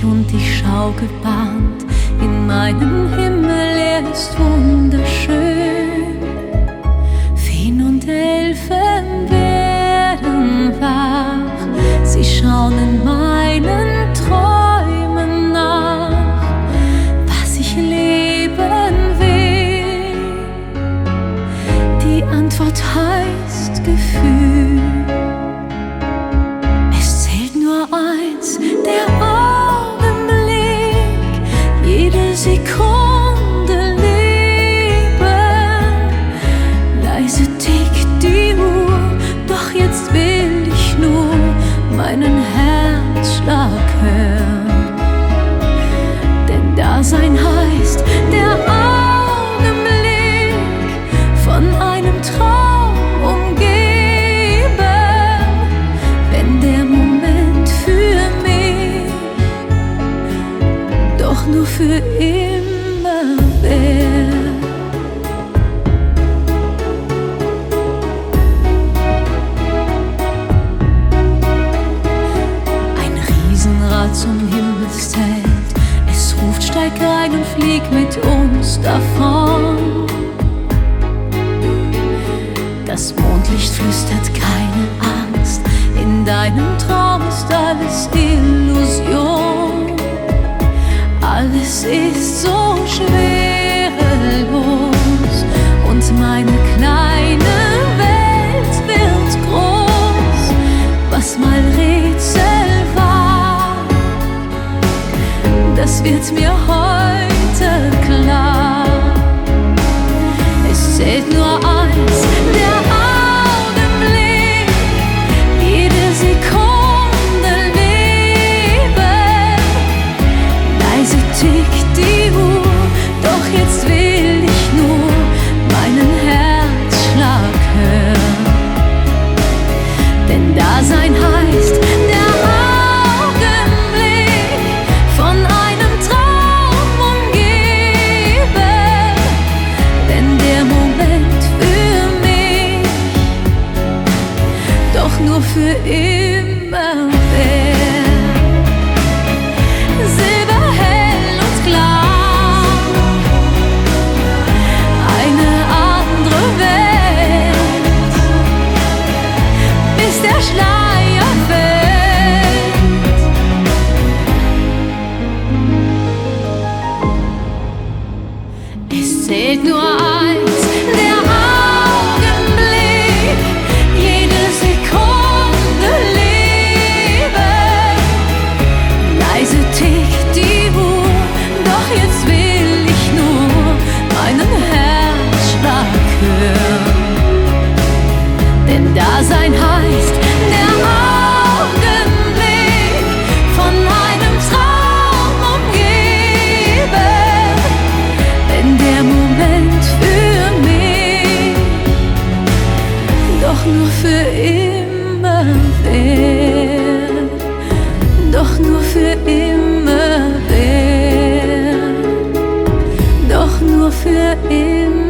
ich und ich schau gebannt in meinen Himmel, er ist wunderschön. Feen und Elfen werden wach, sie schauen in meinen Träumen nach, was ich leben will. Die Antwort heißt Gefühl. Es zählt nur eins, der Augenblick, jede Sekunde leben. Leise tickt die Uhr, doch jetzt will ich nur meinen Herzschlag hören. Denn Dasein heißt der Augenblick, von einem Traum umgeben. Wenn der Moment für mich doch nur für immer wär. Ein Riesenrad zum Himmelszelt, es ruft, steig rein und flieg mit uns davon. Das Mondlicht flüstert keine Angst, in deinem Traum ist alles Illusion. Alles ist so schwerelos und meine kleine Welt wird groß. Was mal Rätsel war, das wird mir heute klar. Es zählt nur eins, der Augenblick, jede Sekunde leben. Leise tickt die Uhr, doch jetzt will ich nur meinen Herzschlag hören. Denn Dasein heißt der Augenblick, von einem Traum umgeben. Wenn der Moment für mich doch nur für immer wär. Silberhell und klar, eine andere Welt, bis der Schleier fällt. Es zählt nur eins, der Augenblick, jede Sekunde leben. Leise tickt die Uhr, doch jetzt will ich nur meinen Herzschlag hören. Denn Dasein heißt der Augenblick, von einem Traum umgeben. Wenn der Moment für mich doch nur für immer wär, doch nur für immer wär, doch nur für immer.